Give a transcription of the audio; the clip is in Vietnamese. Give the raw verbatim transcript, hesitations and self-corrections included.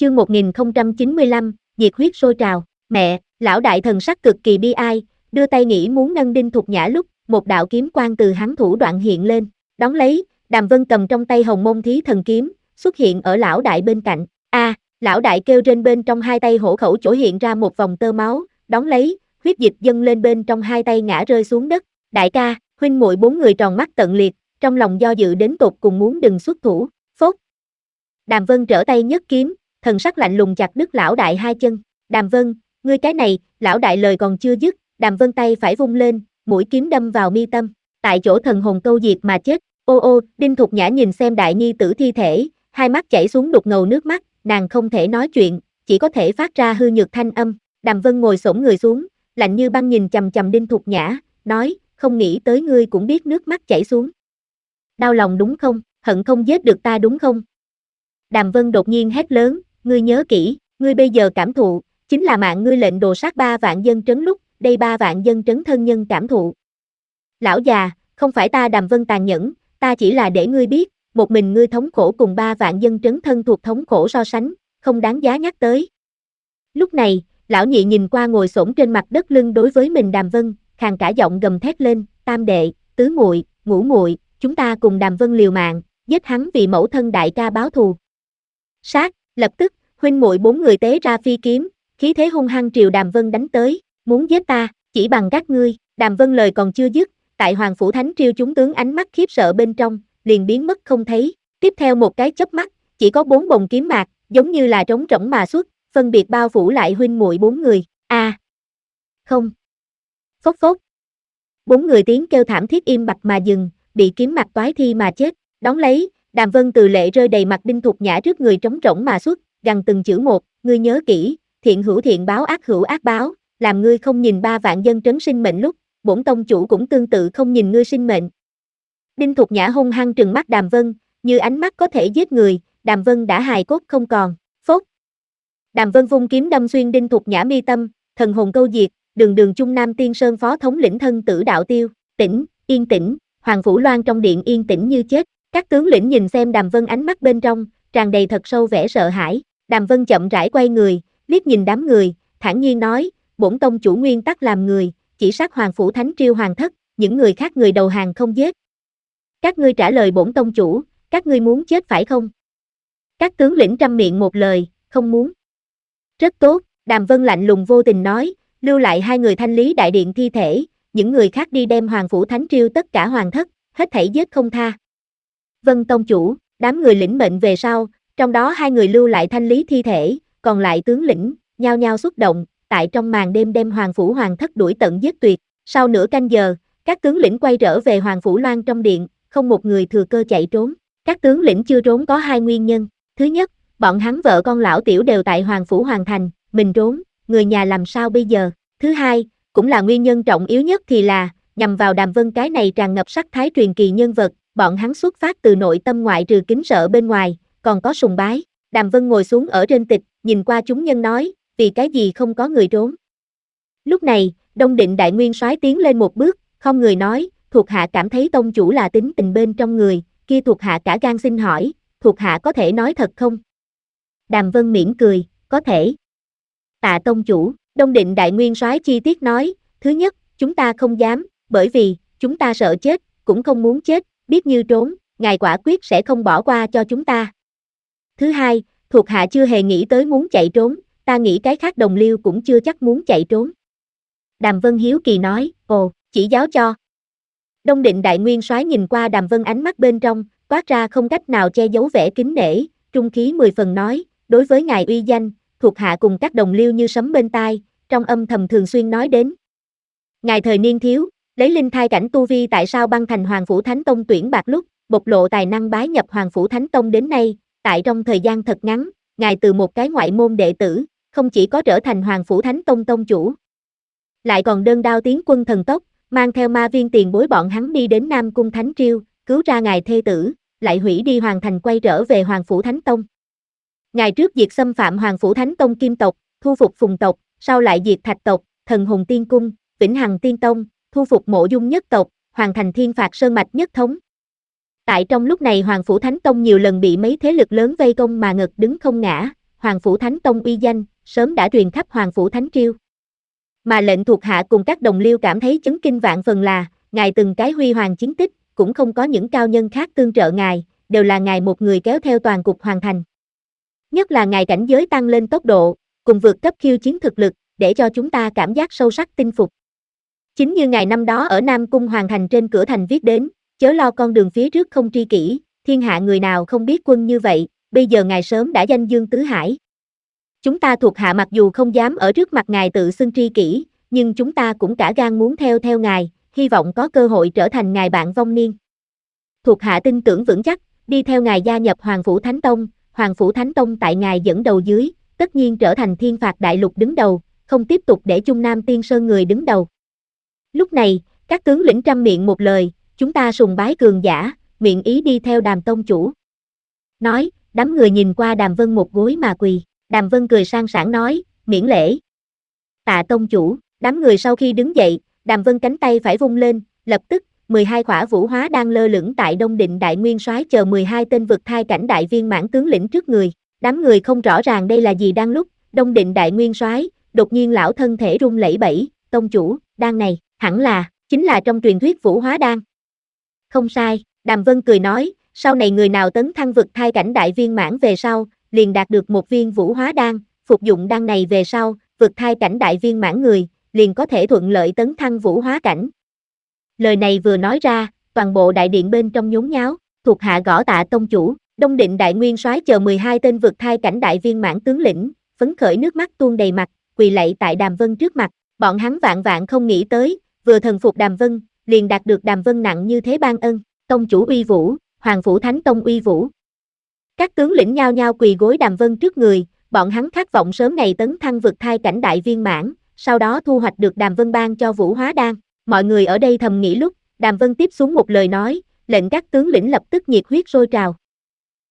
Chương một nghìn không trăm chín mươi lăm, nhiệt huyết sôi trào. Mẹ, lão đại thần sắc cực kỳ bi ai, đưa tay nghĩ muốn nâng Đinh Thục Nhã lúc, một đạo kiếm quang từ hắn thủ đoạn hiện lên, đón lấy, Đàm Vân cầm trong tay Hồng Môn Thí Thần kiếm, xuất hiện ở lão đại bên cạnh. A, à, lão đại kêu trên bên trong hai tay hổ khẩu chỗ hiện ra một vòng tơ máu, đón lấy, huyết dịch dâng lên bên trong hai tay ngã rơi xuống đất. Đại ca, huynh muội bốn người tròn mắt tận liệt, trong lòng do dự đến tột cùng muốn đừng xuất thủ. Phốt. Đàm Vân trở tay nhấc kiếm, thần sắc lạnh lùng chặt đứt lão đại hai chân. Đàm Vân, ngươi cái này, lão đại lời còn chưa dứt, Đàm Vân tay phải vung lên, mũi kiếm đâm vào mi tâm, tại chỗ thần hồn câu diệt mà chết. Ô ô, Đinh Thục Nhã nhìn xem đại nhi tử thi thể, hai mắt chảy xuống đục ngầu nước mắt, nàng không thể nói chuyện, chỉ có thể phát ra hư nhược thanh âm. Đàm Vân ngồi xổm người xuống, lạnh như băng nhìn chằm chằm Đinh Thục Nhã, nói, không nghĩ tới ngươi cũng biết nước mắt chảy xuống. Đau lòng đúng không, hận không giết được ta đúng không? Đàm Vân đột nhiên hét lớn, ngươi nhớ kỹ, ngươi bây giờ cảm thụ, chính là mạng ngươi lệnh đồ sát ba vạn dân trấn lúc, đây ba vạn dân trấn thân nhân cảm thụ. Lão già, không phải ta Đàm Vân tàn nhẫn, ta chỉ là để ngươi biết, một mình ngươi thống khổ cùng ba vạn dân trấn thân thuộc thống khổ so sánh, không đáng giá nhắc tới. Lúc này, lão nhị nhìn qua ngồi xổm trên mặt đất lưng đối với mình Đàm Vân, khàn cả giọng gầm thét lên, tam đệ, tứ muội, ngũ muội, chúng ta cùng Đàm Vân liều mạng, giết hắn vì mẫu thân đại ca báo thù. Sát, lập tức, huynh muội bốn người tế ra phi kiếm, khí thế hung hăng triều Đàm Vân đánh tới, muốn giết ta, chỉ bằng các ngươi. Đàm Vân lời còn chưa dứt, tại Hoàng Phủ Thánh Triều chúng tướng ánh mắt khiếp sợ bên trong, liền biến mất không thấy. Tiếp theo một cái chớp mắt, chỉ có bốn bồng kiếm mạc, giống như là trống rỗng mà xuất, phân biệt bao phủ lại huynh muội bốn người. A, à, không. Phốc phốc. Bốn người tiếng kêu thảm thiết im bặt mà dừng, bị kiếm mạc toái thi mà chết. Đón lấy, Đàm Vân từ lệ rơi đầy mặt Đinh Thục Nhã trước người trống rỗng mà xuất, gằn từng chữ một, ngươi nhớ kỹ, thiện hữu thiện báo ác hữu ác báo, làm ngươi không nhìn ba vạn dân trấn sinh mệnh lúc, bổn tông chủ cũng tương tự không nhìn ngươi sinh mệnh. Đinh Thục Nhã hung hăng trừng mắt Đàm Vân, như ánh mắt có thể giết người, Đàm Vân đã hài cốt không còn. Phốt. Đàm Vân vung kiếm đâm xuyên Đinh Thục Nhã mi tâm, thần hồn câu diệt, đường đường Trung Nam Tiên Sơn phó thống lĩnh thân tử đạo tiêu, tĩnh, yên tĩnh, Hoàng Phủ Loan trong điện yên tĩnh như chết. Các tướng lĩnh nhìn xem Đàm Vân ánh mắt bên trong, tràn đầy thật sâu vẻ sợ hãi. Đàm Vân chậm rãi quay người, liếc nhìn đám người, thản nhiên nói, bổn tông chủ nguyên tắc làm người, chỉ sát Hoàng Phủ Thánh Triều hoàng thất, những người khác người đầu hàng không giết. Các ngươi trả lời bổn tông chủ, các ngươi muốn chết phải không? Các tướng lĩnh trăm miệng một lời, không muốn. Rất tốt, Đàm Vân lạnh lùng vô tình nói, lưu lại hai người thanh lý đại điện thi thể, những người khác đi đem Hoàng Phủ Thánh Triều tất cả hoàng thất, hết thảy giết không tha. Vân tông chủ, đám người lĩnh mệnh về sau, trong đó hai người lưu lại thanh lý thi thể, còn lại tướng lĩnh, nhao nhao xuất động, tại trong màn đêm đem Hoàng Phủ hoàng thất đuổi tận giết tuyệt. Sau nửa canh giờ, các tướng lĩnh quay trở về Hoàng Phủ Loan trong điện, không một người thừa cơ chạy trốn. Các tướng lĩnh chưa trốn có hai nguyên nhân. Thứ nhất, bọn hắn vợ con lão tiểu đều tại Hoàng Phủ Hoàng Thành, mình trốn, người nhà làm sao bây giờ? Thứ hai, cũng là nguyên nhân trọng yếu nhất thì là, nhằm vào Đàm Vân cái này tràn ngập sắc thái truyền kỳ nhân vật, bọn hắn xuất phát từ nội tâm ngoại trừ kính sợ bên ngoài, còn có sùng bái. Đàm Vân ngồi xuống ở trên tịch, nhìn qua chúng nhân nói, vì cái gì không có người trốn. Lúc này, Đông Định Đại Nguyên Soái tiến lên một bước, không người nói, thuộc hạ cảm thấy tông chủ là tính tình bên trong người, kia thuộc hạ cả gan xin hỏi, thuộc hạ có thể nói thật không? Đàm Vân mỉm cười, có thể. Tạ tông chủ, Đông Định Đại Nguyên Soái chi tiết nói, thứ nhất, chúng ta không dám, bởi vì, chúng ta sợ chết, cũng không muốn chết, biết như trốn, ngài quả quyết sẽ không bỏ qua cho chúng ta. Thứ hai, thuộc hạ chưa hề nghĩ tới muốn chạy trốn, ta nghĩ cái khác đồng liêu cũng chưa chắc muốn chạy trốn. Đàm Vân hiếu kỳ nói, ồ, chỉ giáo cho. Đông Định Đại Nguyên Soái nhìn qua Đàm Vân ánh mắt bên trong, toát ra không cách nào che giấu vẻ kính nể, trung khí mười phần nói, đối với ngài uy danh, thuộc hạ cùng các đồng liêu như sấm bên tai, trong âm thầm thường xuyên nói đến. Ngài thời niên thiếu, lấy linh thai cảnh tu vi tại sao băng thành Hoàng Phủ Thánh Tông tuyển bạc lúc, bộc lộ tài năng bái nhập Hoàng Phủ Thánh Tông đến nay, tại trong thời gian thật ngắn, ngài từ một cái ngoại môn đệ tử, không chỉ có trở thành Hoàng Phủ Thánh Tông tông chủ, lại còn đơn đao tiến quân thần tốc, mang theo ma viên tiền bối bọn hắn đi đến Nam Cung Thánh Triều, cứu ra ngài thê tử, lại hủy đi Hoàng Thành quay trở về Hoàng Phủ Thánh Tông. Ngài trước diệt xâm phạm Hoàng Phủ Thánh Tông Kim tộc, thu phục Phùng tộc, sau lại diệt Thạch tộc, Thần Hồn Tiên Cung, Vĩnh Hằng Tiên Tông, thu phục Mộ Dung nhất tộc, hoàn thành Thiên Phạt Sơn Mạch nhất thống. Tại trong lúc này Hoàng Phủ Thánh Tông nhiều lần bị mấy thế lực lớn vây công mà ngật đứng không ngã, Hoàng Phủ Thánh Tông uy danh, sớm đã truyền khắp Hoàng Phủ Thánh Triều. Mà lệnh thuộc hạ cùng các đồng liêu cảm thấy chấn kinh vạn phần là, ngài từng cái huy hoàng chiến tích, cũng không có những cao nhân khác tương trợ ngài, đều là ngài một người kéo theo toàn cục hoàn thành. Nhất là ngài cảnh giới tăng lên tốc độ, cùng vượt cấp khiêu chiến thực lực, để cho chúng ta cảm giác sâu sắc tin phục. Chính như ngài năm đó ở Nam Cung Hoàng Thành trên cửa thành viết đến, chớ lo con đường phía trước không tri kỷ, thiên hạ người nào không biết quân như vậy, bây giờ ngài sớm đã danh dương tứ hải. Chúng ta thuộc hạ mặc dù không dám ở trước mặt ngài tự xưng tri kỷ, nhưng chúng ta cũng cả gan muốn theo theo ngài, hy vọng có cơ hội trở thành ngài bạn vong niên. Thuộc hạ tin tưởng vững chắc, đi theo ngài gia nhập Hoàng Phủ Thánh Tông, Hoàng Phủ Thánh Tông tại ngài dẫn đầu dưới, tất nhiên trở thành thiên phạt đại lục đứng đầu, không tiếp tục để Trung Nam Tiên Sơn người đứng đầu. Lúc này, các tướng lĩnh trăm miệng một lời, chúng ta sùng bái cường giả, nguyện ý đi theo Đàm tông chủ. Nói, đám người nhìn qua Đàm Vân một gối mà quỳ, Đàm Vân cười sang sảng nói, miễn lễ. Tạ tông chủ, đám người sau khi đứng dậy, Đàm Vân cánh tay phải vung lên, lập tức, mười hai khỏa vũ hóa đang lơ lửng tại Đông Định Đại Nguyên Soái chờ mười hai tên vực thai cảnh đại viên mãn tướng lĩnh trước người. Đám người không rõ ràng đây là gì đang lúc, Đông Định Đại Nguyên Soái, đột nhiên lão thân thể run lẩy bẩy, tông chủ, đan này, hẳn là, chính là trong truyền thuyết vũ hóa đan. Không sai, Đàm Vân cười nói, sau này người nào tấn thăng vực thai cảnh đại viên mãn về sau, liền đạt được một viên vũ hóa đan, phục dụng đan này về sau, vực thai cảnh đại viên mãn người, liền có thể thuận lợi tấn thăng vũ hóa cảnh. Lời này vừa nói ra, toàn bộ đại điện bên trong nhốn nháo, thuộc hạ gõ tạ tông chủ, Đông Định Đại Nguyên Soái chờ mười hai tên vực thai cảnh đại viên mãn tướng lĩnh, phấn khởi nước mắt tuôn đầy mặt, quỳ lạy tại Đàm Vân trước mặt, bọn hắn vạn vạn không nghĩ tới, vừa thần phục Đàm Vân, liền đạt được Đàm Vân nặng như thế ban ân, tông chủ uy vũ, Hoàng Phủ Thánh Tông uy vũ. Các tướng lĩnh nhao nhao quỳ gối Đàm Vân trước người, bọn hắn khát vọng sớm ngày tấn thăng vực thai cảnh đại viên mãn, sau đó thu hoạch được Đàm Vân ban cho vũ hóa đan. Mọi người ở đây thầm nghĩ lúc, Đàm Vân tiếp xuống một lời nói, lệnh các tướng lĩnh lập tức nhiệt huyết sôi trào.